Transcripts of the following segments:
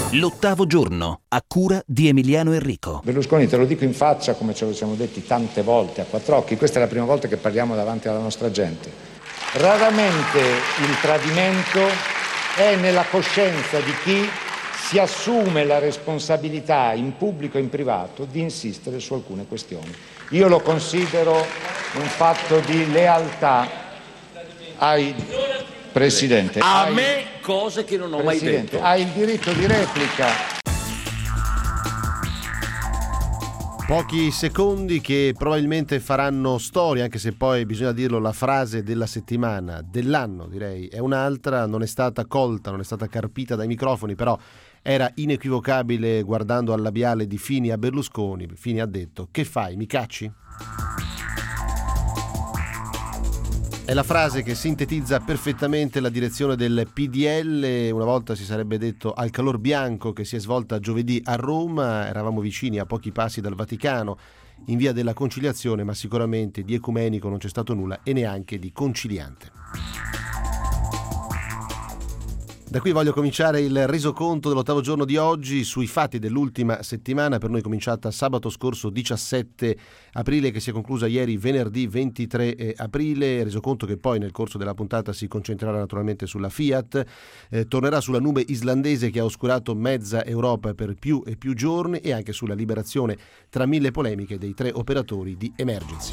L'ottavo giorno, a cura di Emiliano Enrico. Berlusconi, te lo dico in faccia come ce lo siamo detti tante volte a quattro occhi, questa è la prima volta che parliamo davanti alla nostra gente. Raramente il tradimento è nella coscienza di chi si assume la responsabilità in pubblico e in privato di insistere su alcune questioni. Io lo considero un fatto di lealtà ai Presidente. A me cose che non ho mai detto. Hai il diritto di replica. Pochi secondi che probabilmente faranno storia, anche se poi bisogna dirlo, la frase della settimana, dell'anno direi, è un'altra, non è stata colta, non è stata carpita dai microfoni, però era inequivocabile guardando al labiale di Fini a Berlusconi. Fini ha detto: che fai, mi cacci? È la frase che sintetizza perfettamente la direzione del PDL, una volta si sarebbe detto al calor bianco, che si è svolta giovedì a Roma. Eravamo vicini, a pochi passi dal Vaticano, in via della Conciliazione, ma sicuramente di ecumenico non c'è stato nulla e neanche di conciliante. Da qui voglio cominciare il resoconto dell'ottavo giorno di oggi sui fatti dell'ultima settimana, per noi cominciata sabato scorso 17 aprile, che si è conclusa ieri venerdì 23 aprile, resoconto che poi nel corso della puntata si concentrerà naturalmente sulla Fiat, tornerà sulla nube islandese che ha oscurato mezza Europa per più e più giorni e anche sulla liberazione tra mille polemiche dei 3 operatori di Emergency.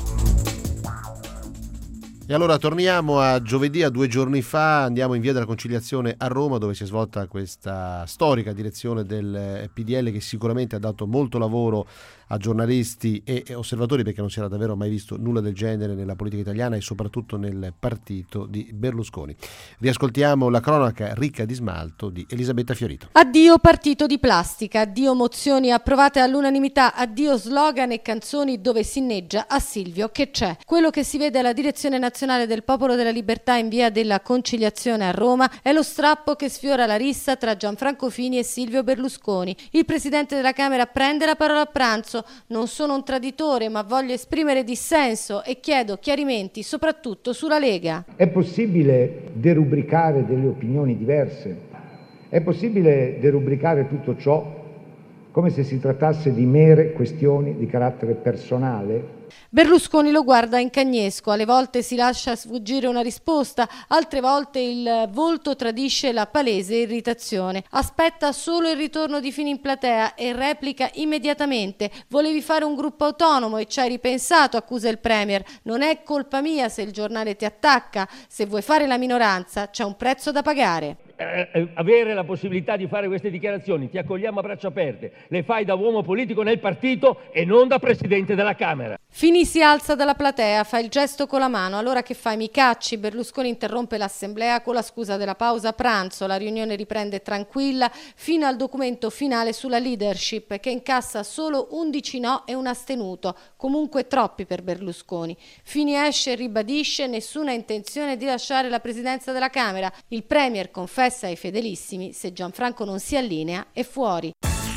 E allora torniamo a giovedì, a 2 giorni fa, andiamo in via della Conciliazione a Roma, dove si è svolta questa storica direzione del PDL che sicuramente ha dato molto lavoro a giornalisti e osservatori, perché non si era davvero mai visto nulla del genere nella politica italiana e soprattutto nel partito di Berlusconi. Riascoltiamo la cronaca ricca di smalto di Elisabetta Fiorito. Addio partito di plastica, addio mozioni approvate all'unanimità, addio slogan e canzoni dove si inneggia a Silvio che c'è. Quello che si vede alla direzione nazionale del Popolo della Libertà in via della Conciliazione a Roma è lo strappo che sfiora la rissa tra Gianfranco Fini e Silvio Berlusconi. Il presidente della Camera prende la parola a pranzo: non sono un traditore, ma voglio esprimere dissenso e chiedo chiarimenti soprattutto sulla Lega. È possibile derubricare delle opinioni diverse? È possibile derubricare tutto ciò come se si trattasse di mere questioni di carattere personale? Berlusconi lo guarda in cagnesco, alle volte si lascia sfuggire una risposta, altre volte il volto tradisce la palese irritazione. Aspetta solo il ritorno di Fini in platea e replica immediatamente: volevi fare un gruppo autonomo e ci hai ripensato, accusa il Premier. Non è colpa mia se il giornale ti attacca, se vuoi fare la minoranza c'è un prezzo da pagare. Avere la possibilità di fare queste dichiarazioni, ti accogliamo a braccia aperte, le fai da uomo politico nel partito e non da Presidente della Camera. Fini si alza dalla platea, fa il gesto con la mano. Allora che fai, mi cacci? Berlusconi interrompe l'assemblea con la scusa della pausa pranzo. La riunione riprende tranquilla fino al documento finale sulla leadership, che incassa solo 11 no e un astenuto, comunque troppi per Berlusconi. Fini esce e ribadisce nessuna intenzione di lasciare la presidenza della Camera. Il Premier confessa ai fedelissimi: se Gianfranco non si allinea è fuori.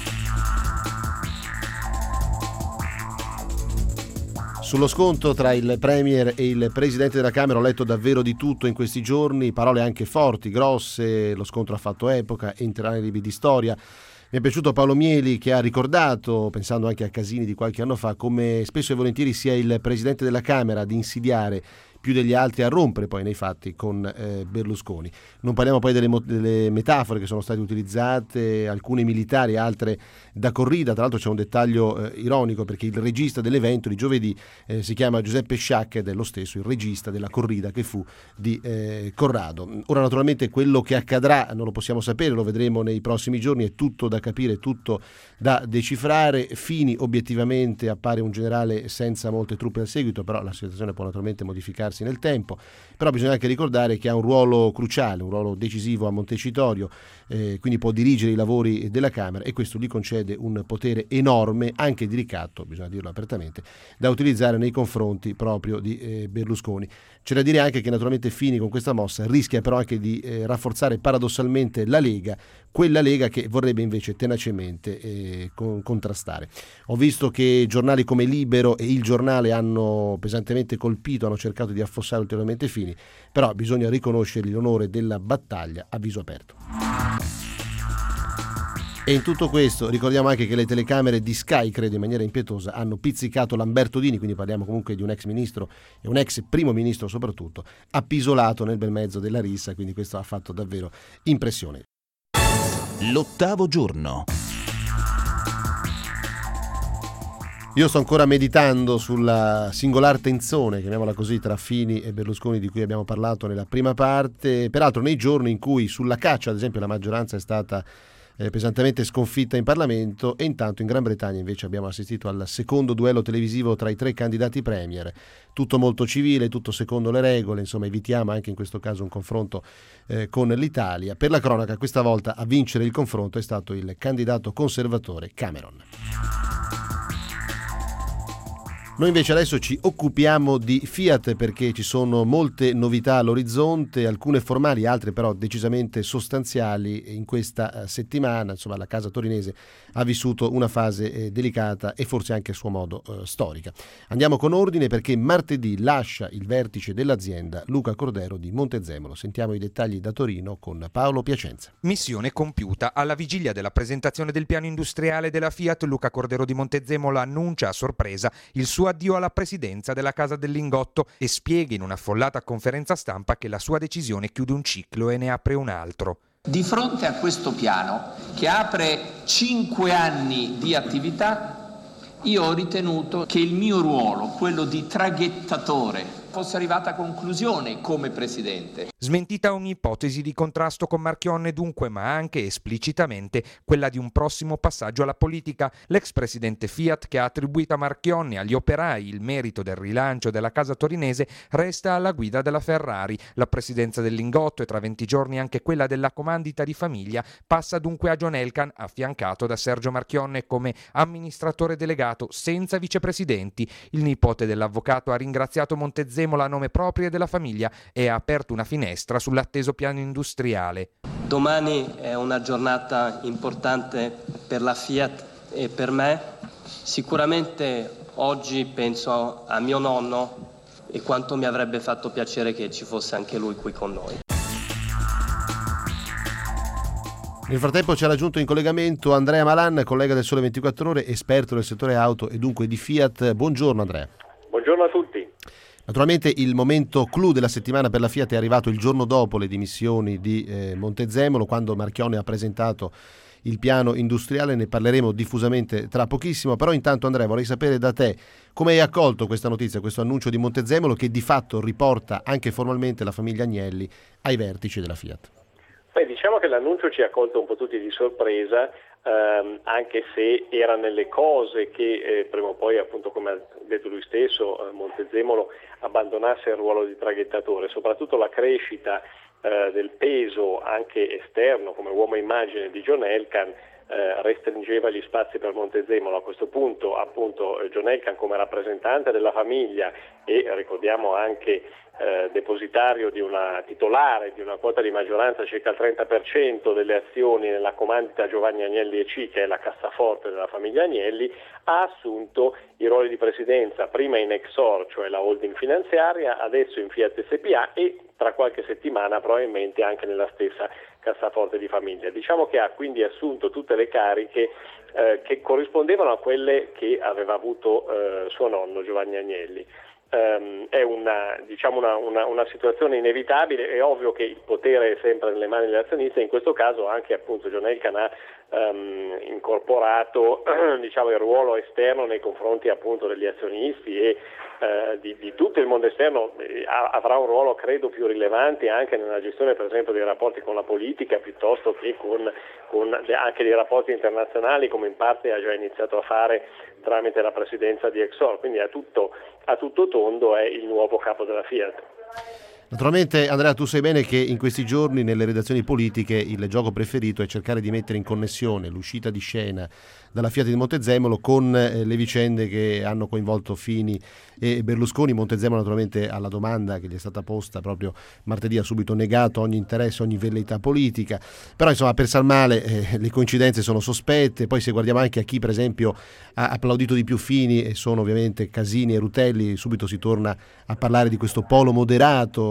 Sullo scontro tra il Premier e il Presidente della Camera ho letto davvero di tutto in questi giorni, parole anche forti, grosse, lo scontro ha fatto epoca, entrerà nei libri di storia. Mi è piaciuto Paolo Mieli, che ha ricordato, pensando anche a Casini di qualche anno fa, come spesso e volentieri sia il Presidente della Camera ad insidiare più degli altri, a rompere poi nei fatti con Berlusconi. Non parliamo poi delle metafore che sono state utilizzate, alcune militari, altre da corrida. Tra l'altro c'è un dettaglio ironico, perché il regista dell'evento di giovedì si chiama Giuseppe Sciacca ed è lo stesso il regista della corrida che fu di Corrado. Ora naturalmente quello che accadrà non lo possiamo sapere, lo vedremo nei prossimi giorni, è tutto da capire, tutto da decifrare. Fini obiettivamente appare un generale senza molte truppe al seguito, però la situazione può naturalmente modificarsi nel tempo. Però bisogna anche ricordare che ha un ruolo cruciale, un ruolo decisivo a Montecitorio, quindi può dirigere i lavori della Camera e questo gli concede un potere enorme, anche di ricatto, bisogna dirlo apertamente, da utilizzare nei confronti proprio di Berlusconi. C'è da dire anche che naturalmente Fini con questa mossa rischia però anche di rafforzare paradossalmente la Lega, quella Lega che vorrebbe invece tenacemente contrastare. Ho visto che giornali come Libero e Il Giornale hanno pesantemente colpito, hanno cercato di affossare ulteriormente Fini, però bisogna riconoscergli l'onore della battaglia a viso aperto. E in tutto questo ricordiamo anche che le telecamere di Sky, credo in maniera impietosa, hanno pizzicato Lamberto Dini, quindi parliamo comunque di un ex ministro e un ex primo ministro soprattutto, appisolato nel bel mezzo della rissa, quindi questo ha fatto davvero impressione. L'8° giorno. Io sto ancora meditando sulla singolar tensione, chiamiamola così, tra Fini e Berlusconi di cui abbiamo parlato nella prima parte, peraltro nei giorni in cui sulla caccia, ad esempio, la maggioranza è stata pesantemente sconfitta in Parlamento, e intanto in Gran Bretagna invece abbiamo assistito al secondo duello televisivo tra i 3 candidati premier, tutto molto civile, tutto secondo le regole, insomma evitiamo anche in questo caso un confronto con l'Italia. Per la cronaca questa volta a vincere il confronto è stato il candidato conservatore Cameron. Noi invece adesso ci occupiamo di Fiat perché ci sono molte novità all'orizzonte, alcune formali, altre però decisamente sostanziali. In questa settimana, insomma, la casa torinese ha vissuto una fase delicata e forse anche a suo modo storica. Andiamo con ordine perché martedì lascia il vertice dell'azienda Luca Cordero di Montezemolo. Sentiamo i dettagli da Torino con Paolo Piacenza. Missione compiuta. Alla vigilia della presentazione del piano industriale della Fiat, Luca Cordero di Montezemolo annuncia a sorpresa il suo addio alla presidenza della Casa del Lingotto e spiega in un'affollata conferenza stampa che la sua decisione chiude un ciclo e ne apre un altro. Di fronte a questo piano, che apre 5 anni di attività, io ho ritenuto che il mio ruolo, quello di traghettatore, fosse arrivata a conclusione come presidente. Smentita ogni ipotesi di contrasto con Marchionne dunque, ma anche esplicitamente quella di un prossimo passaggio alla politica. L'ex presidente Fiat, che ha attribuito a Marchionne e agli operai il merito del rilancio della casa torinese, resta alla guida della Ferrari. La presidenza del Lingotto e tra 20 giorni anche quella della comandita di famiglia passa dunque a John Elkann, affiancato da Sergio Marchionne come amministratore delegato senza vicepresidenti. Il nipote dell'avvocato ha ringraziato Montezemolo a nome proprio e della famiglia e ha aperto una finestra sull'atteso piano industriale. Domani è una giornata importante per la Fiat e per me. Sicuramente oggi penso a mio nonno e quanto mi avrebbe fatto piacere che ci fosse anche lui qui con noi. Nel frattempo ci ha raggiunto in collegamento Andrea Malan, collega del Sole 24 Ore, esperto del settore auto e dunque di Fiat. Buongiorno Andrea. Buongiorno a tutti. Naturalmente il momento clou della settimana per la Fiat è arrivato il giorno dopo le dimissioni di Montezemolo, quando Marchionne ha presentato il piano industriale. Ne parleremo diffusamente tra pochissimo, però intanto Andrea vorrei sapere da te come hai accolto questa notizia, questo annuncio di Montezemolo che di fatto riporta anche formalmente la famiglia Agnelli ai vertici della Fiat. Diciamo che l'annuncio ci ha colto un po' tutti di sorpresa, anche se era nelle cose che prima o poi, appunto come ha detto lui stesso, Montezemolo abbandonasse il ruolo di traghettatore. Soprattutto la crescita del peso anche esterno come uomo immagine di John Elkann restringeva gli spazi per Montezemolo. A questo punto appunto John Elkann come rappresentante della famiglia e ricordiamo anche depositario di una titolare di una quota di maggioranza circa il 30% delle azioni nella comandita Giovanni Agnelli &C, che è la cassaforte della famiglia Agnelli, ha assunto i ruoli di presidenza prima in Exor, cioè la holding finanziaria, adesso in Fiat SpA e tra qualche settimana probabilmente anche nella stessa cassaforte di famiglia. Diciamo che ha quindi assunto tutte le cariche che corrispondevano a quelle che aveva avuto suo nonno Giovanni Agnelli. È una situazione inevitabile. È ovvio che il potere è sempre nelle mani degli azionisti e in questo caso anche appunto John Elkann ha incorporato il ruolo esterno nei confronti appunto degli azionisti e di tutto il mondo esterno. Avrà un ruolo credo più rilevante anche nella gestione per esempio dei rapporti con la politica piuttosto che con anche dei rapporti internazionali, come in parte ha già iniziato a fare tramite la presidenza di Exor, quindi a tutto tondo è il nuovo capo della Fiat. Naturalmente Andrea, tu sai bene che in questi giorni nelle redazioni politiche il gioco preferito è cercare di mettere in connessione l'uscita di scena dalla Fiat di Montezemolo con le vicende che hanno coinvolto Fini e Berlusconi. Montezemolo naturalmente alla domanda che gli è stata posta proprio martedì ha subito negato ogni interesse, ogni velleità politica, però insomma per Salmale le coincidenze sono sospette. Poi se guardiamo anche a chi per esempio ha applaudito di più Fini, e sono ovviamente Casini e Rutelli, subito si torna a parlare di questo polo moderato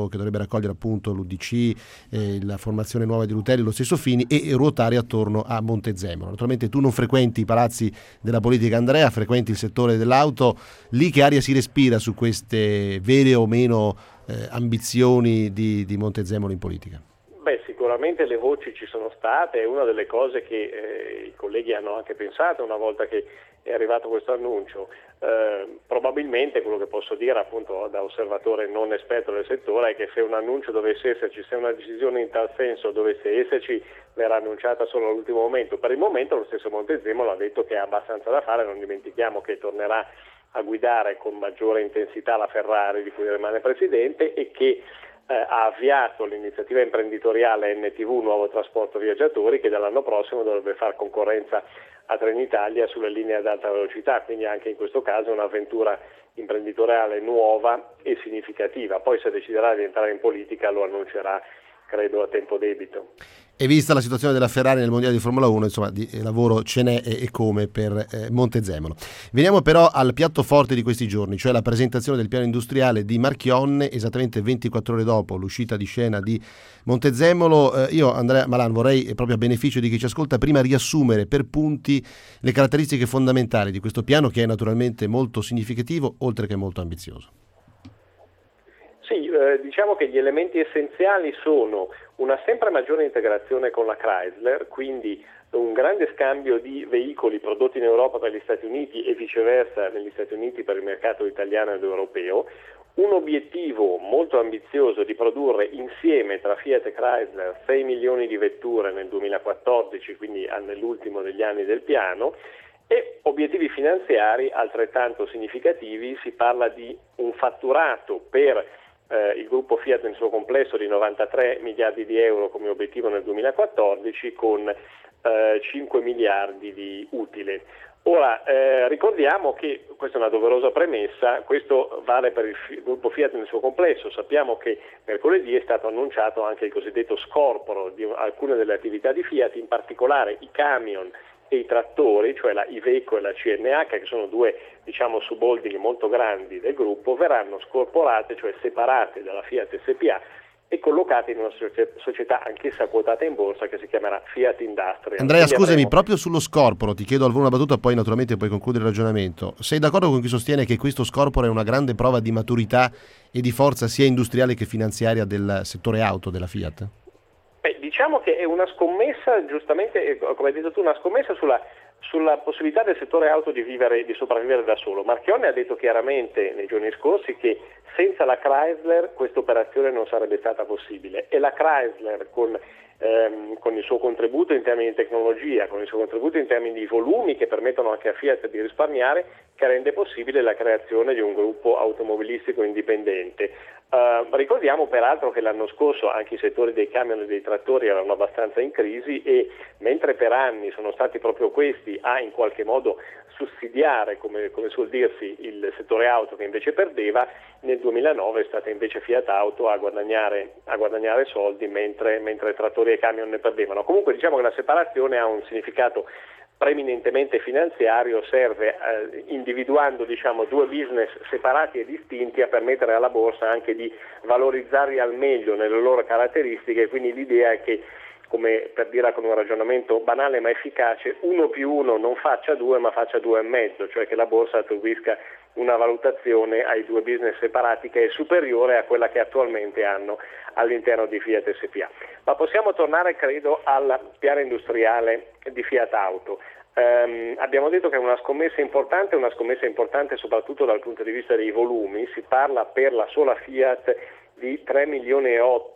che dovrebbe raccogliere appunto l'UDC, la formazione nuova di Rutelli, lo stesso Fini, e ruotare attorno a Montezemolo. Naturalmente tu non frequenti i palazzi della politica, Andrea, frequenti il settore dell'auto. Lì che aria si respira su queste vere o meno ambizioni di Montezemolo in politica? Beh, sicuramente le voci ci sono state, è una delle cose che i colleghi hanno anche pensato una volta che è arrivato questo annuncio. Probabilmente quello che posso dire appunto da osservatore non esperto del settore è che se un annuncio dovesse esserci, se una decisione in tal senso dovesse esserci, verrà annunciata solo all'ultimo momento. Per il momento lo stesso Montezemolo ha detto che ha abbastanza da fare, non dimentichiamo che tornerà a guidare con maggiore intensità la Ferrari di cui rimane presidente e che ha avviato l'iniziativa imprenditoriale NTV, Nuovo Trasporto Viaggiatori, che dall'anno prossimo dovrebbe far concorrenza a Trenitalia sulle linee ad alta velocità, quindi anche in questo caso un'avventura imprenditoriale nuova e significativa. Poi se deciderà di entrare in politica lo annuncerà, credo, a tempo debito. E vista la situazione della Ferrari nel mondiale di Formula 1, insomma, di lavoro ce n'è e come per Montezemolo. Veniamo però al piatto forte di questi giorni, cioè la presentazione del piano industriale di Marchionne, esattamente 24 ore dopo l'uscita di scena di Montezemolo. Io, Andrea Malan, vorrei, proprio a beneficio di chi ci ascolta, prima riassumere per punti le caratteristiche fondamentali di questo piano, che è naturalmente molto significativo, oltre che molto ambizioso. Sì, diciamo che gli elementi essenziali sono una sempre maggiore integrazione con la Chrysler, quindi un grande scambio di veicoli prodotti in Europa per gli Stati Uniti e viceversa negli Stati Uniti per il mercato italiano ed europeo, un obiettivo molto ambizioso di produrre insieme tra Fiat e Chrysler 6 milioni di vetture nel 2014, quindi nell'ultimo degli anni del piano, e obiettivi finanziari altrettanto significativi. Si parla di un fatturato per il gruppo Fiat nel suo complesso di 93 miliardi di euro come obiettivo nel 2014, con 5 miliardi di utile. Ora, ricordiamo che, questa è una doverosa premessa, questo vale per il gruppo Fiat nel suo complesso. Sappiamo che mercoledì è stato annunciato anche il cosiddetto scorporo di alcune delle attività di Fiat, in particolare i camion e i trattori, cioè la Iveco e la CNH, che sono due, diciamo, subholding molto grandi del gruppo, verranno scorporate, cioè separate dalla Fiat SpA e collocate in una società anch'essa quotata in borsa che si chiamerà Fiat Industrial. Andrea, quindi scusami, proprio sullo scorporo ti chiedo al volo una battuta, poi naturalmente puoi concludere il ragionamento. Sei d'accordo con chi sostiene che questo scorporo è una grande prova di maturità e di forza sia industriale che finanziaria del settore auto della Fiat? Diciamo che è una scommessa, giustamente, come hai detto tu, una scommessa sulla possibilità del settore auto di sopravvivere da solo. Marchionne ha detto chiaramente nei giorni scorsi che senza la Chrysler questa operazione non sarebbe stata possibile, e la Chrysler con il suo contributo in termini di tecnologia, con il suo contributo in termini di volumi che permettono anche a Fiat di risparmiare, che rende possibile la creazione di un gruppo automobilistico indipendente. Ricordiamo peraltro che l'anno scorso anche i settori dei camion e dei trattori erano abbastanza in crisi, e mentre per anni sono stati proprio questi a in qualche modo sussidiare, come suol dirsi, il settore auto che invece perdeva, nel 2009 è stata invece Fiat Auto a guadagnare soldi mentre trattori e camion ne perdevano. Comunque diciamo che la separazione ha un significato preminentemente finanziario, serve individuando, diciamo, due business separati e distinti a permettere alla borsa anche di valorizzarli al meglio nelle loro caratteristiche. Quindi l'idea è che, come per dire con un ragionamento banale ma efficace, 1 più 1 non faccia 2 ma faccia 2,5, cioè che la borsa attribuisca una valutazione ai due business separati che è superiore a quella che attualmente hanno all'interno di Fiat SpA. Ma possiamo tornare, credo, al piano industriale di Fiat Auto. Abbiamo detto che è una scommessa importante soprattutto dal punto di vista dei volumi. Si parla per la sola Fiat di 3,8 milioni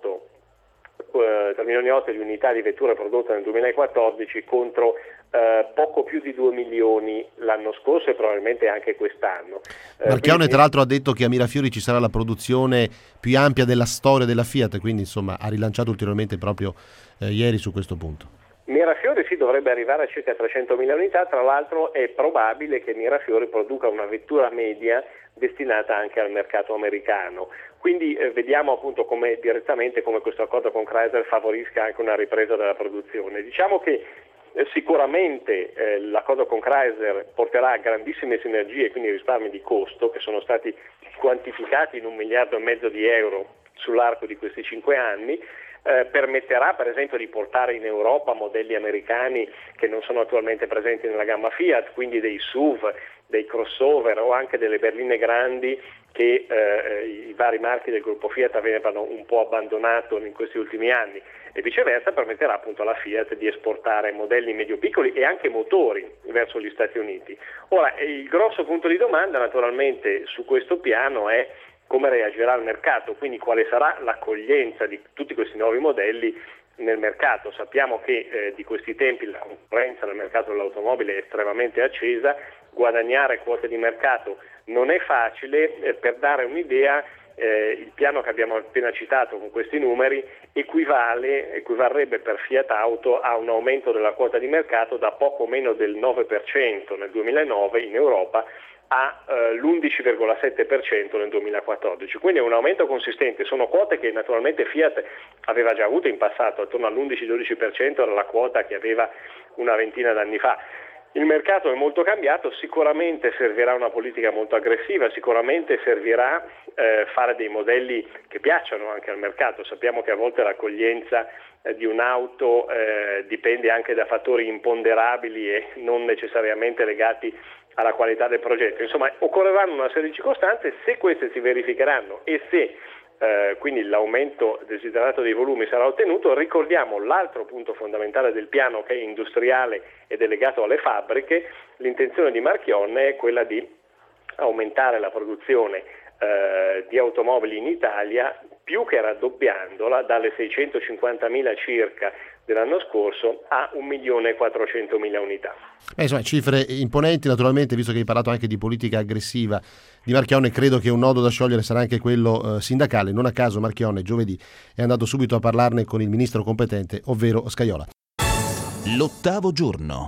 di unità di vetture prodotte nel 2014 contro poco più di 2 milioni l'anno scorso e probabilmente anche quest'anno. Marchionne tra l'altro ha detto che a Mirafiori ci sarà la produzione più ampia della storia della Fiat, quindi insomma ha rilanciato ulteriormente proprio ieri su questo punto. Mirafiori sì, dovrebbe arrivare a circa 300.000 unità, tra l'altro è probabile che Mirafiori produca una vettura media destinata anche al mercato americano. Quindi vediamo appunto direttamente come questo accordo con Chrysler favorisca anche una ripresa della produzione. Diciamo che sicuramente l'accordo con Chrysler porterà a grandissime sinergie, quindi risparmi di costo che sono stati quantificati in 1,5 miliardi di euro sull'arco di questi 5 anni. Permetterà per esempio di portare in Europa modelli americani che non sono attualmente presenti nella gamma Fiat, quindi dei SUV, dei crossover o anche delle berline grandi che i vari marchi del gruppo Fiat avevano un po' abbandonato in questi ultimi anni, e viceversa permetterà appunto alla Fiat di esportare modelli medio-piccoli e anche motori verso gli Stati Uniti. Ora, il grosso punto di domanda naturalmente su questo piano è come reagirà il mercato, quindi quale sarà l'accoglienza di tutti questi nuovi modelli nel mercato. Sappiamo che di questi tempi la concorrenza nel mercato dell'automobile è estremamente accesa, guadagnare quote di mercato non è facile. Per dare un'idea, il piano che abbiamo appena citato con questi numeri equivarrebbe per Fiat Auto a un aumento della quota di mercato da poco meno del 9% nel 2009 in Europa all'11,7% nel 2014, quindi è un aumento consistente. Sono quote che naturalmente Fiat aveva già avuto in passato, attorno all'11-12% era la quota che aveva una ventina d'anni fa. Il mercato è molto cambiato, sicuramente servirà una politica molto aggressiva, sicuramente servirà fare dei modelli che piacciono anche al mercato. Sappiamo che a volte l'accoglienza di un'auto dipende anche da fattori imponderabili e non necessariamente legati alla qualità del progetto. Insomma, occorreranno una serie di circostanze. Se queste si verificheranno e se quindi l'aumento desiderato dei volumi sarà ottenuto, ricordiamo l'altro punto fondamentale del piano, che è industriale ed è legato alle fabbriche. L'intenzione di Marchionne è quella di aumentare la produzione di automobili in Italia, più che raddoppiandola dalle 650.000 circa dell'anno scorso a 1.400.000 unità. Insomma, cifre imponenti. Naturalmente, visto che hai parlato anche di politica aggressiva di Marchionne, credo che un nodo da sciogliere sarà anche quello sindacale. Non a caso Marchionne giovedì è andato subito a parlarne con il ministro competente, ovvero Scajola. L'8° giorno.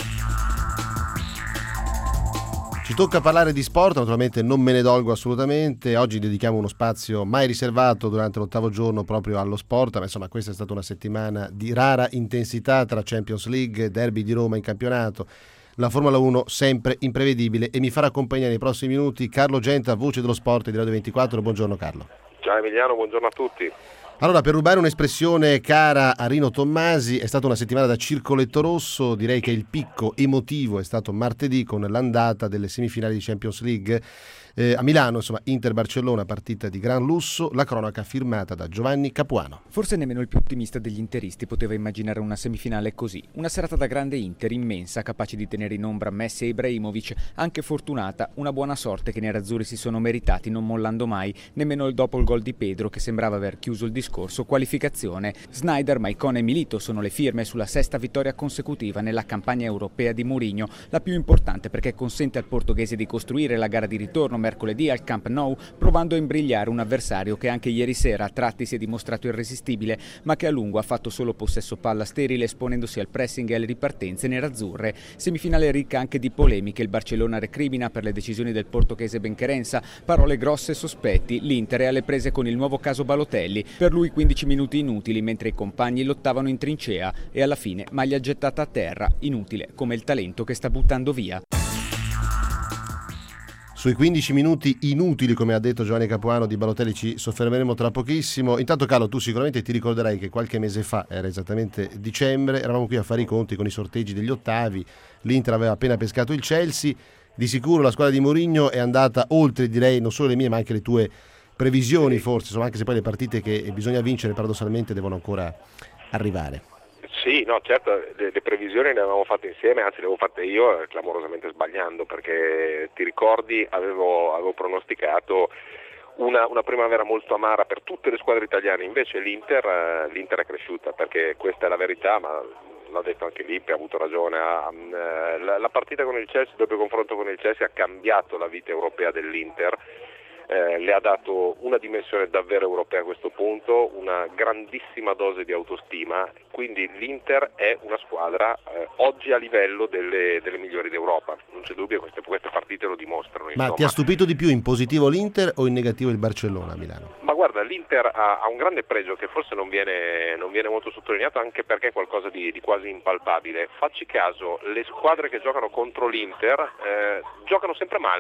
Ci tocca parlare di sport, naturalmente non me ne dolgo assolutamente. Oggi dedichiamo uno spazio mai riservato durante l'8° giorno proprio allo sport, ma insomma questa è stata una settimana di rara intensità tra Champions League, derby di Roma in campionato, la Formula 1 sempre imprevedibile, e mi farà compagnia nei prossimi minuti Carlo Genta, voce dello sport di Radio 24. Buongiorno Carlo. Ciao Emiliano, buongiorno a tutti. Allora, per rubare un'espressione cara a Rino Tommasi, è stata una settimana da circoletto rosso. Direi che il picco emotivo è stato martedì con l'andata delle semifinali di Champions League a Milano, insomma Inter-Barcellona, partita di gran lusso, la cronaca firmata da Giovanni Capuano. Forse nemmeno il più ottimista degli interisti poteva immaginare una semifinale così. Una serata da grande Inter, immensa, capace di tenere in ombra Messi e Ibrahimovic, anche fortunata, una buona sorte che i nerazzurri si sono meritati, non mollando mai, nemmeno dopo il gol di Pedro che sembrava aver chiuso il discorso qualificazione. Sneijder, Maicon e Milito sono le firme sulla 6ª vittoria consecutiva nella campagna europea di Mourinho, la più importante perché consente al portoghese di costruire la gara di ritorno mercoledì al Camp Nou, provando a imbrigliare un avversario che anche ieri sera a tratti si è dimostrato irresistibile, ma che a lungo ha fatto solo possesso palla sterile, esponendosi al pressing e alle ripartenze nerazzurre. Semifinale ricca anche di polemiche, il Barcellona recrimina per le decisioni del portoghese Benquerenza, parole grosse e sospetti, l'Inter è alle prese con il nuovo caso Balotelli, per lui 15 minuti inutili mentre i compagni lottavano in trincea e alla fine maglia gettata a terra, inutile come il talento che sta buttando via. Sui 15 minuti inutili, come ha detto Giovanni Capuano, di Balotelli ci soffermeremo tra pochissimo. Intanto Carlo, tu sicuramente ti ricorderai che qualche mese fa, era esattamente dicembre, eravamo qui a fare i conti con i sorteggi degli ottavi, l'Inter aveva appena pescato il Chelsea, di sicuro la squadra di Mourinho è andata oltre, direi, non solo le mie ma anche le tue previsioni forse, insomma, anche se poi le partite che bisogna vincere paradossalmente devono ancora arrivare. Sì, no, certo, le previsioni le avevamo fatte insieme, anzi le avevo fatte io clamorosamente sbagliando, perché ti ricordi avevo pronosticato una primavera molto amara per tutte le squadre italiane, invece l'Inter è cresciuta, perché questa è la verità, ma l'ha detto anche Lippi, ha avuto ragione. La partita con il Chelsea, il doppio confronto con il Chelsea ha cambiato la vita europea dell'Inter. Le ha dato una dimensione davvero europea a questo punto, una grandissima dose di autostima, quindi l'Inter è una squadra oggi a livello delle migliori d'Europa, non c'è dubbio, queste partite lo dimostrano. Ma ti ha stupito di più in positivo l'Inter o in negativo il Barcellona a Milano? Ma guarda, l'Inter ha un grande pregio che forse non viene molto sottolineato, anche perché è qualcosa di quasi impalpabile. Facci caso, le squadre che giocano contro l'Inter giocano sempre male.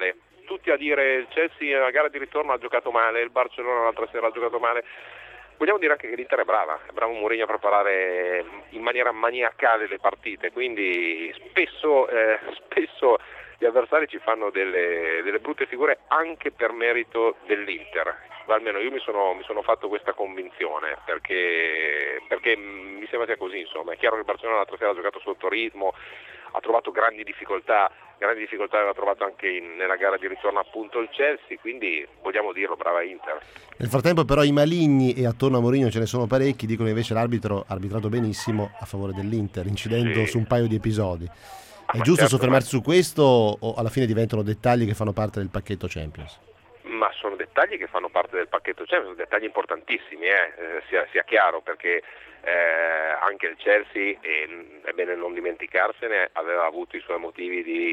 tutti a dire il Chelsea alla gara di ritorno ha giocato male, il Barcellona l'altra sera ha giocato male. Vogliamo dire anche che l'Inter è bravo Mourinho a preparare in maniera maniacale le partite, quindi spesso gli avversari ci fanno delle brutte figure anche per merito dell'Inter. Almeno io mi sono fatto questa convinzione perché mi sembra sia così, insomma. È chiaro che il Barcellona l'altra sera ha giocato sotto ritmo, ha trovato grandi difficoltà aveva trovato anche nella gara di ritorno appunto il Chelsea, quindi vogliamo dirlo, brava Inter. Nel frattempo però i maligni, e attorno a Mourinho ce ne sono parecchi, dicono invece l'arbitro ha arbitrato benissimo a favore dell'Inter, incidendo su un paio di episodi. È giusto soffermarsi su questo o alla fine diventano dettagli che fanno parte del pacchetto Champions? Ma sono dettagli che fanno parte del pacchetto Champions, sono dettagli importantissimi, sia chiaro, perché anche il Chelsea, è bene non dimenticarsene, aveva avuto i suoi motivi di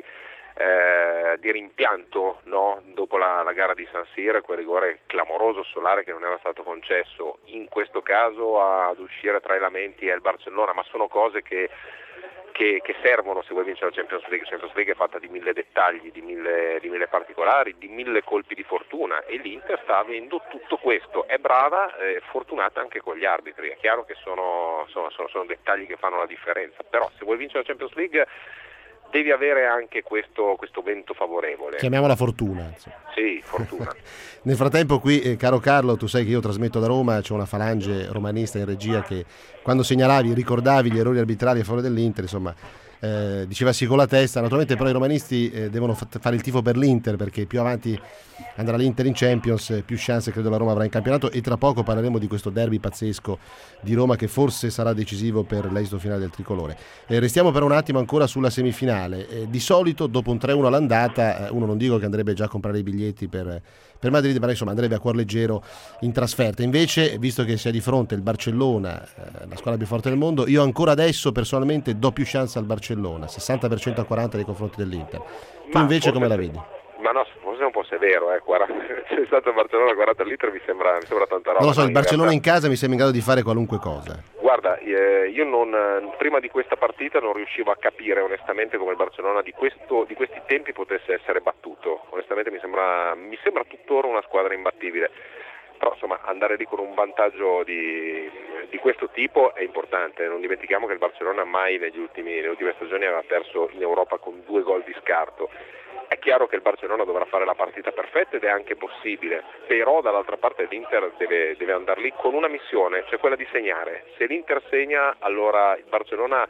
rimpianto, no? Dopo la gara di San Siro, quel rigore clamoroso solare che non era stato concesso. In questo caso ad uscire tra i lamenti è il Barcellona, ma sono cose che servono se vuoi vincere la Champions League. La Champions League è fatta di 1000 dettagli, di mille particolari, di 1000 colpi di fortuna, e l'Inter sta avendo tutto questo. È brava, fortunata anche con gli arbitri. È chiaro che sono dettagli che fanno la differenza, però se vuoi vincere la Champions League devi avere anche questo vento favorevole. Chiamiamola fortuna. Sì, fortuna. Nel frattempo qui, caro Carlo, tu sai che io trasmetto da Roma, c'è una falange romanista in regia che quando segnalavi, ricordavi gli errori arbitrali a favore dell'Inter, insomma, diceva sì con la testa. Naturalmente però i romanisti devono fare il tifo per l'Inter, perché più avanti andrà l'Inter in Champions, più chance credo la Roma avrà in campionato, e tra poco parleremo di questo derby pazzesco di Roma che forse sarà decisivo per l'esito finale del tricolore. Restiamo per un attimo ancora sulla semifinale. Di solito dopo un 3-1 all'andata uno, non dico che andrebbe già a comprare i biglietti per Madrid, ma insomma andrebbe a cuor leggero in trasferta. Invece, visto che si ha di fronte il Barcellona, la squadra più forte del mondo, io ancora adesso personalmente do più chance al Barcellona, 60% a 40 nei confronti dell'Inter. Tu invece come la vedi? Ma no, forse è un po' severo, c'è stato il Barcellona, guardate, all'Inter mi sembra tanta roba. Non lo so, il Barcellona in casa mi sembra in grado di fare qualunque cosa. Guarda, io prima di questa partita non riuscivo a capire onestamente come il Barcellona di questi tempi potesse essere battuto. Onestamente mi sembra tuttora una squadra imbattibile. Però insomma andare lì con un vantaggio di questo tipo è importante. Non dimentichiamo che il Barcellona mai nelle ultime stagioni aveva perso in Europa con 2 gol di scarto. È chiaro che il Barcellona dovrà fare la partita perfetta ed è anche possibile, però dall'altra parte l'Inter deve andare lì con una missione, cioè quella di segnare. Se l'Inter segna, allora il Barcellona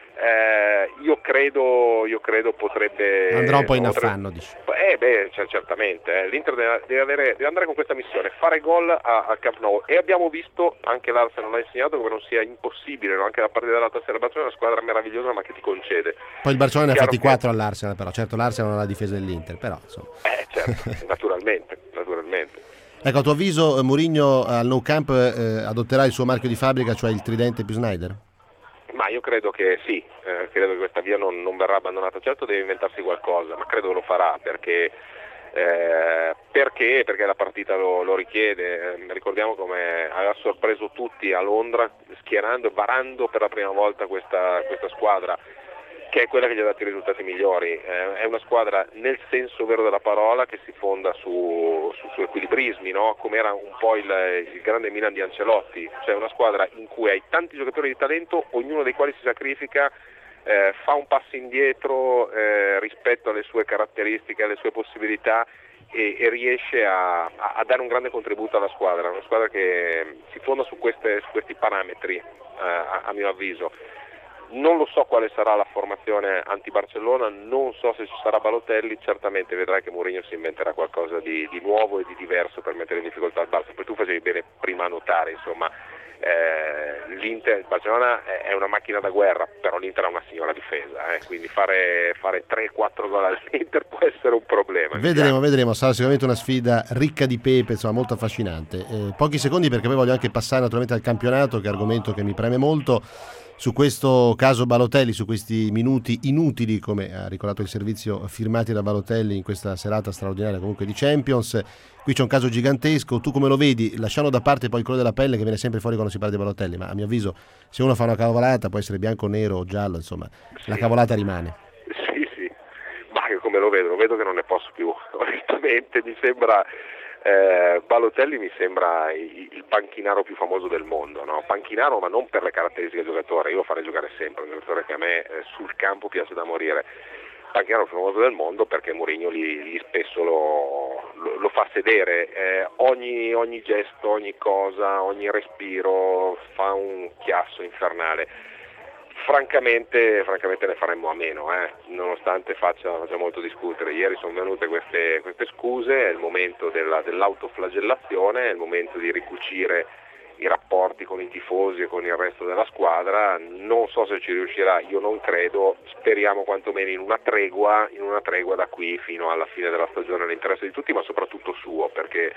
io credo potrebbe andrà un po' in affanno, dici. Certamente l'Inter deve andare con questa missione, fare gol a Camp Nou, e abbiamo visto, anche l'Arsenal l'ha insegnato, come non sia impossibile, no? Anche la partita dell'altra sera, il Barcellona è una squadra meravigliosa ma che ti concede. Poi il Barcellona ne ha fatti 4 all'Arsenal, però certo l'Arsenal non ha la difesa dell'Inter, però insomma. Certo, naturalmente. Ecco, a tuo avviso Mourinho al Nou Camp adotterà il suo marchio di fabbrica, cioè il tridente più Snyder? Ma io credo che sì, credo che questa via non verrà abbandonata. Certo deve inventarsi qualcosa, ma credo lo farà perché la partita lo richiede. Ricordiamo come aveva sorpreso tutti a Londra varando per la prima volta questa squadra, che è quella che gli ha dato i risultati migliori. È una squadra nel senso vero della parola, che si fonda su equilibrismi, no? Come era un po' il grande Milan di Ancelotti, cioè una squadra in cui hai tanti giocatori di talento, ognuno dei quali si sacrifica, fa un passo indietro rispetto alle sue caratteristiche, alle sue possibilità, e riesce a dare un grande contributo alla squadra. Una squadra che si fonda su questi parametri, a mio avviso. Non lo so quale sarà la formazione anti-Barcellona, non so se ci sarà Balotelli, certamente vedrai che Mourinho si inventerà qualcosa di nuovo e di diverso per mettere in difficoltà il Barça. Poi tu facevi bene prima a notare, insomma, il Barcellona è una macchina da guerra, però l'Inter ha una signora difesa, quindi fare 3-4 gol all'Inter può essere un problema. Vedremo, sarà sicuramente una sfida ricca di pepe, insomma, molto affascinante. Pochi secondi, perché poi voglio anche passare naturalmente al campionato, che è argomento che mi preme molto. Su questo caso Balotelli, su questi minuti inutili, come ha ricordato il servizio, firmati da Balotelli in questa serata straordinaria comunque di Champions, qui c'è un caso gigantesco. Tu come lo vedi, lasciando da parte poi il colore della pelle che viene sempre fuori quando si parla di Balotelli, ma a mio avviso se uno fa una cavolata può essere bianco, nero o giallo, insomma, sì. La cavolata rimane. Sì, ma come come lo vedo che non ne posso più, onestamente mi sembra Balotelli mi sembra il panchinaro più famoso del mondo, no? Panchinaro, ma non per le caratteristiche del giocatore, io lo farei giocare sempre, un giocatore che a me sul campo piace da morire. Panchinaro più famoso del mondo perché Mourinho gli spesso lo fa sedere, ogni gesto, ogni cosa, ogni respiro fa un chiasso infernale. Francamente ne faremmo a meno, nonostante faccia molto discutere. Ieri sono venute queste scuse, è il momento dell'autoflagellazione, è il momento di ricucire i rapporti con i tifosi e con il resto della squadra. Non so se ci riuscirà, io non credo, speriamo quantomeno in una tregua da qui fino alla fine della stagione all'interesse di tutti, ma soprattutto suo, perché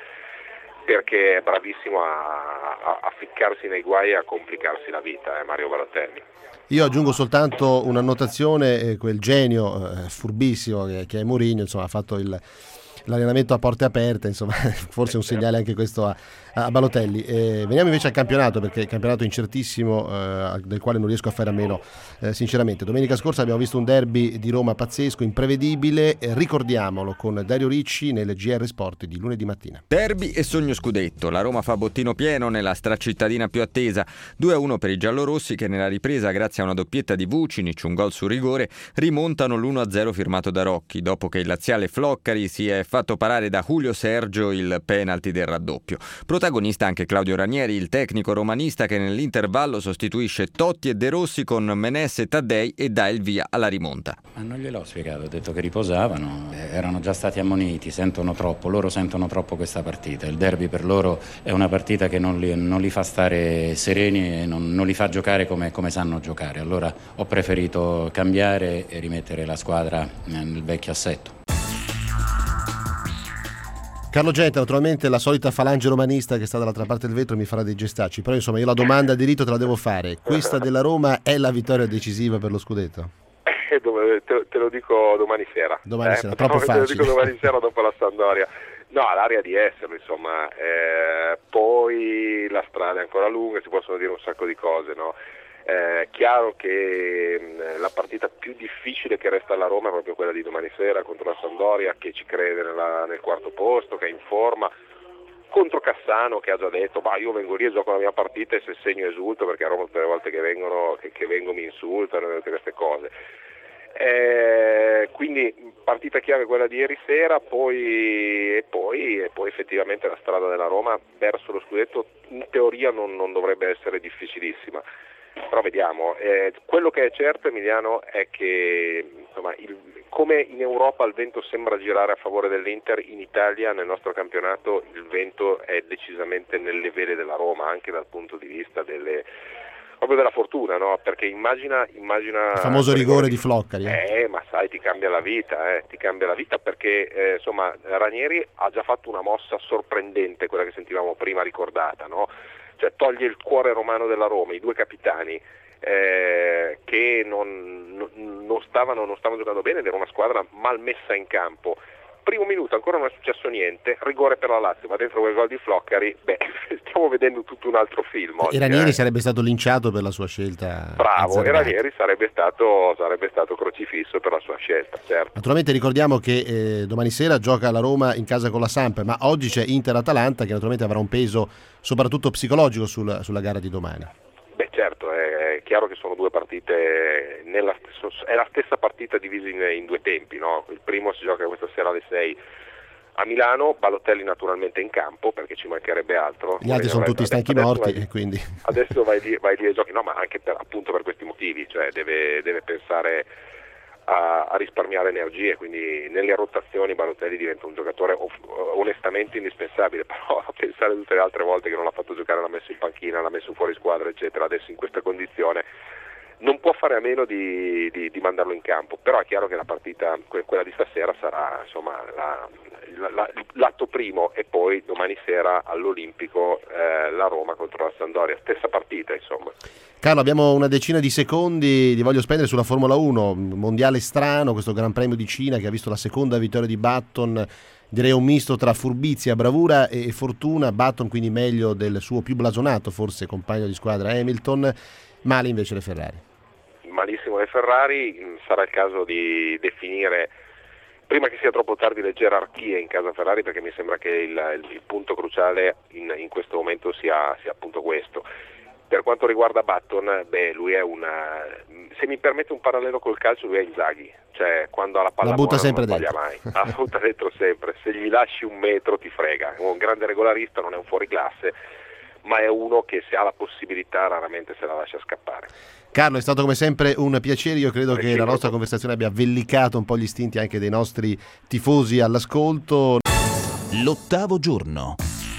è bravissimo a ficcarsi nei guai e a complicarsi la vita, Mario Balotelli. Io aggiungo soltanto un'annotazione, quel genio furbissimo che è Mourinho, insomma, ha fatto l'allenamento a porte aperte, insomma, forse un segnale anche questo a Balotelli. Veniamo invece al campionato, perché il campionato incertissimo, del quale non riesco a fare a meno sinceramente. Domenica scorsa abbiamo visto un derby di Roma pazzesco, imprevedibile, ricordiamolo con Dario Ricci nel GR Sport di lunedì mattina. Derby e sogno scudetto, la Roma fa bottino pieno nella stracittadina più attesa, 2-1 per i giallorossi che nella ripresa, grazie a una doppietta di Vucinic, un gol su rigore, rimontano l'1-0 firmato da Rocchi, dopo che il laziale Floccari si è fatto parare da Julio Sergio il penalty del raddoppio. Protagonista anche Claudio Ranieri, il tecnico romanista che nell'intervallo sostituisce Totti e De Rossi con Menes e Taddei e dà il via alla rimonta. Ma non gliel'ho spiegato, ho detto che riposavano, erano già stati ammoniti, loro sentono troppo questa partita. Il derby per loro è una partita che non li fa stare sereni e non li fa giocare come sanno giocare. Allora ho preferito cambiare e rimettere la squadra nel vecchio assetto. Carlo Genta, naturalmente la solita falange romanista che sta dall'altra parte del vetro mi farà dei gestacci, però insomma io la domanda di rito te la devo fare. Questa della Roma è la vittoria decisiva per lo scudetto? Te lo dico domani sera. Domani sera, troppo facile. Te lo dico domani sera dopo la Sampdoria. No, l'aria di esserlo, insomma. Poi la strada è ancora lunga, si possono dire un sacco di cose, no? Chiaro che la partita più difficile che resta alla Roma è proprio quella di domani sera contro la Sampdoria, che ci crede nel quarto posto, che è in forma, contro Cassano, che ha già detto io vengo lì e gioco la mia partita e se segno esulto, perché a Roma tutte le volte che vengo mi insultano e tutte queste cose. Quindi partita chiave quella di ieri sera, poi effettivamente la strada della Roma verso lo scudetto in teoria non dovrebbe essere difficilissima. Però vediamo, quello che è certo, Emiliano, è che insomma, come in Europa il vento sembra girare a favore dell'Inter, in Italia nel nostro campionato il vento è decisamente nelle vele della Roma, anche dal punto di vista proprio della fortuna, no? Perché immagina il famoso rigore di Floccari. Ma sai, ti cambia la vita perché insomma Ranieri ha già fatto una mossa sorprendente, quella che sentivamo prima ricordata, no? Cioè toglie il cuore romano della Roma, i due capitani che non stavano giocando bene ed era una squadra mal messa in campo. Primo minuto ancora non è successo niente, rigore per la Lazio, ma dentro quel gol di Floccari, stiamo vedendo tutto un altro film oggi. E Ranieri sarebbe stato linciato per la sua scelta. Bravo, e Ranieri sarebbe stato crocifisso per la sua scelta, certo. Naturalmente ricordiamo che domani sera gioca la Roma in casa con la Samp, ma oggi c'è Inter-Atalanta che naturalmente avrà un peso soprattutto psicologico sulla gara di domani. Certo, è chiaro che sono due partite, è la stessa partita divisa in due tempi, no? Il primo si gioca questa sera alle 6 a Milano, Balotelli naturalmente in campo perché ci mancherebbe altro. Gli altri sono tutti stanchi morti e quindi... Adesso vai lì e giochi, no, ma anche appunto per questi motivi, cioè deve pensare a risparmiare energie, quindi nelle rotazioni Balotelli diventa un giocatore onestamente indispensabile, però a pensare tutte le altre volte che non l'ha fatto giocare, l'ha messo in panchina, l'ha messo fuori squadra eccetera, adesso in questa condizione non può fare a meno di mandarlo in campo, però è chiaro che la partita, quella di stasera, sarà insomma l'atto primo e poi domani sera all'Olimpico la Roma contro la Sampdoria, stessa partita insomma. Carlo, abbiamo una decina di secondi, li voglio spendere sulla Formula 1, mondiale strano, questo Gran Premio di Cina che ha visto la seconda vittoria di Button, direi un misto tra furbizia, bravura e fortuna. Button quindi meglio del suo più blasonato forse compagno di squadra Hamilton, male invece le Ferrari. Malissimo le Ferrari, sarà il caso di definire prima che sia troppo tardi, le gerarchie in casa Ferrari, perché mi sembra che il punto cruciale in questo momento sia appunto questo. Per quanto riguarda Button, lui è se mi permette un parallelo col calcio, lui è Inzaghi, cioè quando ha la palla buona non sbaglia mai, la butta dentro sempre, se gli lasci un metro ti frega, è un grande regolarista, non è un fuoriclasse, ma è uno che se ha la possibilità raramente se la lascia scappare. Carlo, è stato come sempre un piacere, io credo che la nostra conversazione abbia vellicato un po' gli istinti anche dei nostri tifosi all'ascolto. L'ottavo giorno.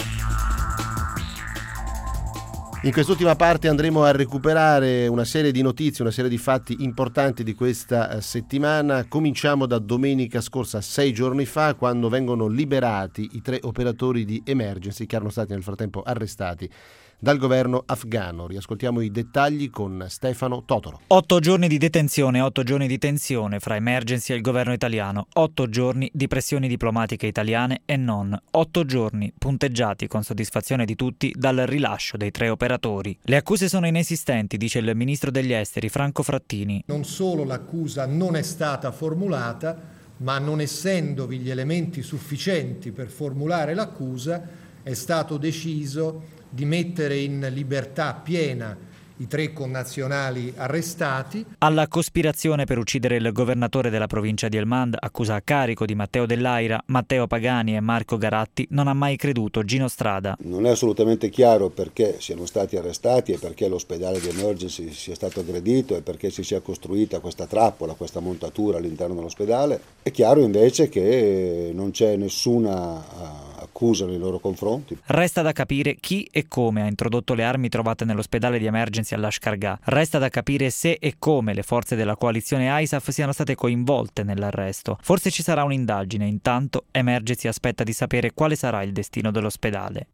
In quest'ultima parte andremo a recuperare una serie di notizie, una serie di fatti importanti di questa settimana. Cominciamo da domenica scorsa, 6 giorni fa, quando vengono liberati i 3 operatori di Emergency che erano stati nel frattempo arrestati dal governo afghano. Riascoltiamo i dettagli con Stefano Totoro. 8 giorni di detenzione, 8 giorni di tensione fra Emergency e il governo italiano, 8 giorni di pressioni diplomatiche italiane e non, 8 giorni punteggiati con soddisfazione di tutti dal rilascio dei 3 operatori. Le accuse sono inesistenti, dice il ministro degli esteri Franco Frattini. Non solo l'accusa non è stata formulata, ma non essendovi gli elementi sufficienti per formulare l'accusa, è stato deciso di mettere in libertà piena i 3 connazionali arrestati. Alla cospirazione per uccidere il governatore della provincia di Helmand, accusa a carico di Matteo Dell'Aira, Matteo Pagani e Marco Garatti, non ha mai creduto Gino Strada. Non è assolutamente chiaro perché siano stati arrestati e perché l'ospedale di Emergency sia stato aggredito e perché si sia costruita questa trappola, questa montatura all'interno dell'ospedale. È chiaro invece che non c'è nessuna accusa nei loro confronti. Resta da capire chi e come ha introdotto le armi trovate nell'ospedale di Emergency all'Ashkargah. Resta da capire se e come le forze della coalizione ISAF siano state coinvolte nell'arresto. Forse ci sarà un'indagine. Intanto Emergency aspetta di sapere quale sarà il destino dell'ospedale.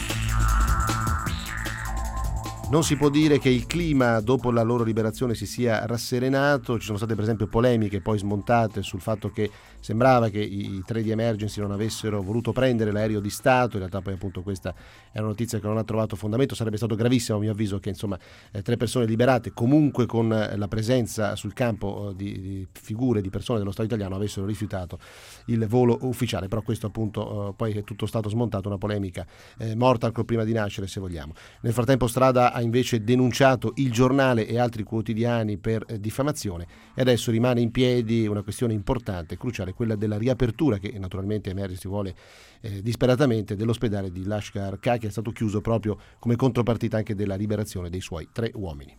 Non si può dire che il clima dopo la loro liberazione si sia rasserenato, ci sono state per esempio polemiche poi smontate sul fatto che sembrava che i 3 di Emergency non avessero voluto prendere l'aereo di Stato, in realtà poi appunto questa è una notizia che non ha trovato fondamento, sarebbe stato gravissimo a mio avviso che insomma 3 persone liberate comunque con la presenza sul campo di figure, di persone dello Stato italiano avessero rifiutato il volo ufficiale, però questo appunto poi è tutto stato smontato, una polemica morta ancora prima di nascere se vogliamo. Nel frattempo Strada ha invece denunciato Il Giornale e altri quotidiani per diffamazione e adesso rimane in piedi una questione importante, cruciale, quella della riapertura che naturalmente Emergency vuole disperatamente dell'ospedale di Lashkar-Gah che è stato chiuso proprio come contropartita anche della liberazione dei suoi 3 uomini.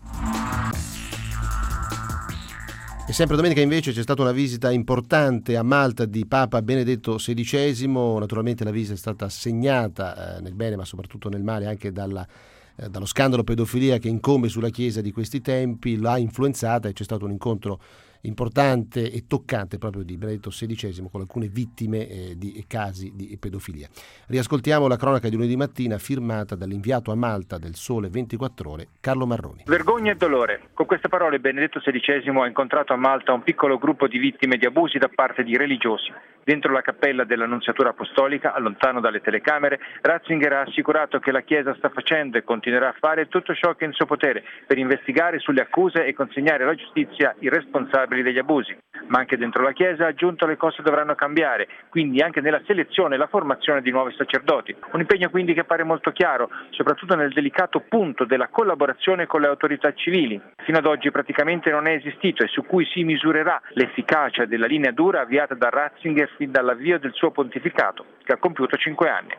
E sempre domenica invece c'è stata una visita importante a Malta di Papa Benedetto XVI, naturalmente la visita è stata segnata nel bene ma soprattutto nel male anche dallo scandalo pedofilia che incombe sulla Chiesa di questi tempi, l'ha influenzata e c'è stato un incontro importante e toccante proprio di Benedetto XVI con alcune vittime di casi di pedofilia. Riascoltiamo la cronaca di lunedì mattina firmata dall'inviato a Malta del Sole 24 Ore, Carlo Marroni. Vergogna e dolore. Con queste parole Benedetto XVI ha incontrato a Malta un piccolo gruppo di vittime di abusi da parte di religiosi. Dentro la cappella dell'Annunziatura Apostolica, lontano dalle telecamere, Ratzinger ha assicurato che la Chiesa sta facendo e continuerà a fare tutto ciò che è in suo potere per investigare sulle accuse e consegnare alla giustizia i responsabili degli abusi. Ma anche dentro la Chiesa ha aggiunto le cose dovranno cambiare, quindi anche nella selezione e la formazione di nuovi sacerdoti. Un impegno quindi che pare molto chiaro, soprattutto nel delicato punto della collaborazione con le autorità civili. Fino ad oggi praticamente non è esistito e su cui si misurerà l'efficacia della linea dura avviata da Ratzinger fin dall'avvio del suo pontificato, che ha compiuto 5 anni.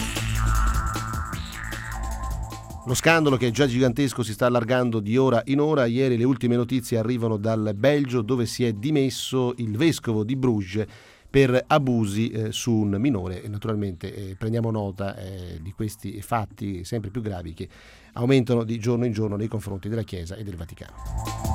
Lo scandalo, che è già gigantesco, si sta allargando di ora in ora. Ieri le ultime notizie arrivano dal Belgio, dove si è dimesso il vescovo di Bruges per abusi su un minore e naturalmente prendiamo nota di questi fatti sempre più gravi che aumentano di giorno in giorno nei confronti della Chiesa e del Vaticano.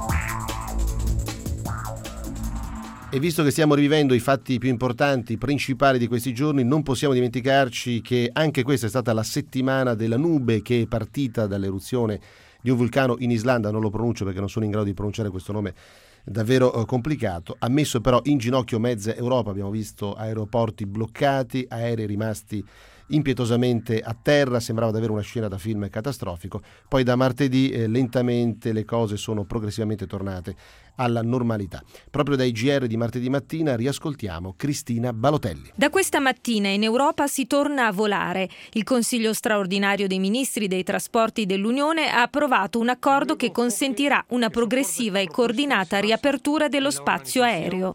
E visto che stiamo rivivendo i fatti più importanti, principali di questi giorni, non possiamo dimenticarci che anche questa è stata la settimana della nube, che è partita dall'eruzione di un vulcano in Islanda, non lo pronuncio perché non sono in grado di pronunciare questo nome davvero complicato, ha messo però in ginocchio mezza Europa. Abbiamo visto aeroporti bloccati, aerei rimasti impietosamente a terra, sembrava davvero una scena da film catastrofico. Poi da martedì lentamente le cose sono progressivamente tornate alla normalità. Proprio dai GR di martedì mattina riascoltiamo Cristina Balotelli. Da questa mattina in Europa si torna a volare. Il Consiglio straordinario dei ministri dei trasporti dell'Unione ha approvato un accordo che consentirà una progressiva e coordinata riapertura dello spazio aereo.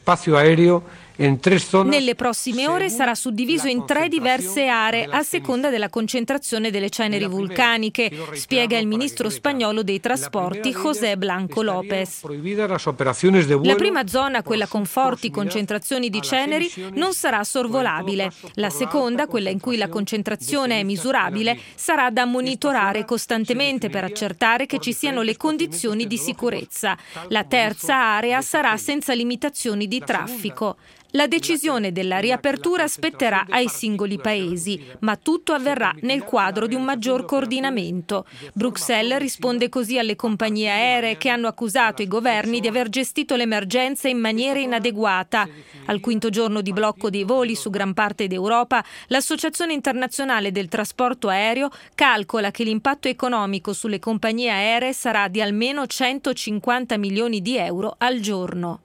Nelle prossime ore sarà suddiviso in 3 diverse aree a seconda della concentrazione delle ceneri vulcaniche, spiega il ministro spagnolo dei trasporti José Blanco López. La prima zona, quella con forti concentrazioni di ceneri, non sarà sorvolabile. La seconda, quella in cui la concentrazione è misurabile, sarà da monitorare costantemente per accertare che ci siano le condizioni di sicurezza. La terza area sarà senza limitazioni di traffico. La decisione della riapertura spetterà ai singoli paesi, ma tutto avverrà nel quadro di un maggior coordinamento. Bruxelles risponde così alle compagnie aeree che hanno accusato i governi di aver gestito l'emergenza in maniera inadeguata. Al quinto giorno di blocco dei voli su gran parte d'Europa, l'Associazione Internazionale del Trasporto Aereo calcola che l'impatto economico sulle compagnie aeree sarà di almeno 150 milioni di euro al giorno.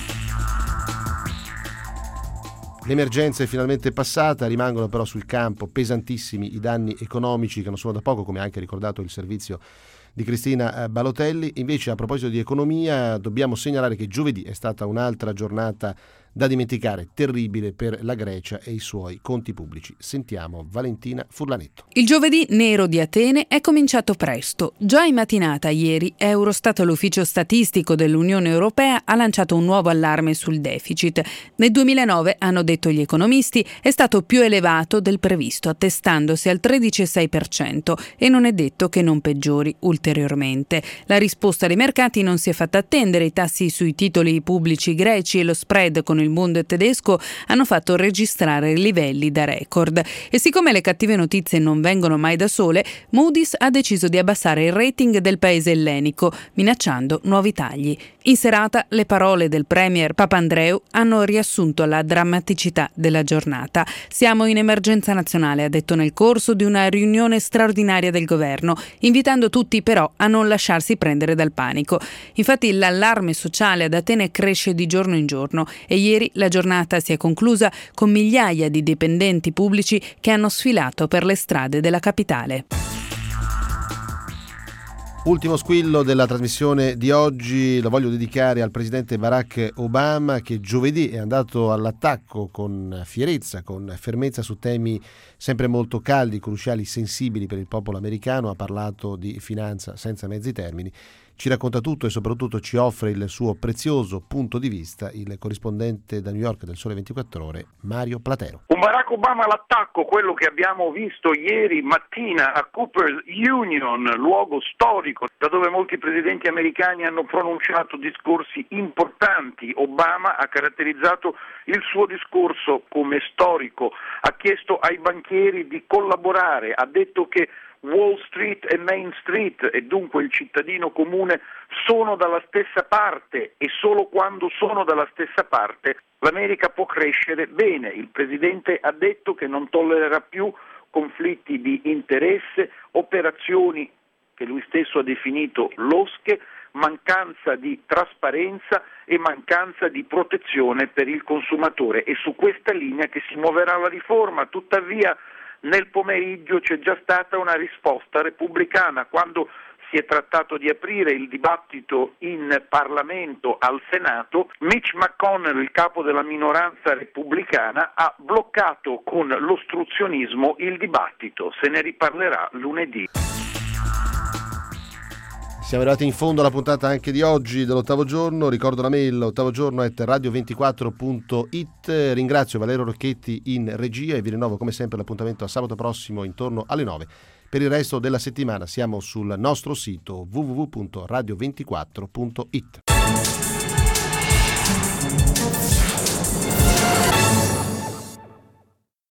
L'emergenza è finalmente passata, rimangono però sul campo pesantissimi i danni economici che non sono da poco, come ha anche ricordato il servizio di Cristina Balotelli. Invece, a proposito di economia, dobbiamo segnalare che giovedì è stata un'altra giornata da dimenticare, terribile per la Grecia e i suoi conti pubblici. Sentiamo Valentina Furlanetto. Il giovedì nero di Atene è cominciato presto. Già in mattinata ieri Eurostat, l'ufficio statistico dell'Unione Europea, ha lanciato un nuovo allarme sul deficit. Nel 2009, hanno detto gli economisti, è stato più elevato del previsto, attestandosi al 13,6% e non è detto che non peggiori ulteriormente. La risposta dei mercati non si è fatta attendere. I tassi sui titoli pubblici greci e lo spread con il Bund tedesco hanno fatto registrare livelli da record. E siccome le cattive notizie non vengono mai da sole, Moody's ha deciso di abbassare il rating del paese ellenico, minacciando nuovi tagli. In serata le parole del premier Papandreou hanno riassunto la drammaticità della giornata. Siamo in emergenza nazionale, ha detto nel corso di una riunione straordinaria del governo, invitando tutti però a non lasciarsi prendere dal panico. Infatti l'allarme sociale ad Atene cresce di giorno in giorno e ieri la giornata si è conclusa con migliaia di dipendenti pubblici che hanno sfilato per le strade della capitale. Ultimo squillo della trasmissione di oggi lo voglio dedicare al presidente Barack Obama, che giovedì è andato all'attacco con fierezza, con fermezza su temi sempre molto caldi, cruciali, sensibili per il popolo americano. Ha parlato di finanza senza mezzi termini. Ci racconta tutto e soprattutto ci offre il suo prezioso punto di vista il corrispondente da New York del Sole 24 Ore, Mario Platero. Un Barack Obama all'attacco, quello che abbiamo visto ieri mattina a Cooper's Union, luogo storico da dove molti presidenti americani hanno pronunciato discorsi importanti. Obama ha caratterizzato il suo discorso come storico, ha chiesto ai banchieri di collaborare, ha detto che Wall Street e Main Street e dunque il cittadino comune sono dalla stessa parte e solo quando sono dalla stessa parte l'America può crescere bene. Il Presidente ha detto che non tollererà più conflitti di interesse, operazioni che lui stesso ha definito losche, mancanza di trasparenza e mancanza di protezione per il consumatore. È su questa linea che si muoverà la riforma. Tuttavia nel pomeriggio c'è già stata una risposta repubblicana quando si è trattato di aprire il dibattito in Parlamento al Senato. Mitch McConnell, il capo della minoranza repubblicana, ha bloccato con l'ostruzionismo il dibattito. Se ne riparlerà lunedì. Siamo arrivati in fondo alla puntata anche di oggi dell'ottavo giorno. Ricordo la mail ottavogiorno@radio24.it. Ringrazio Valerio Rocchetti in regia e vi rinnovo come sempre l'appuntamento a sabato prossimo intorno alle 9. Per il resto della settimana siamo sul nostro sito www.radio24.it.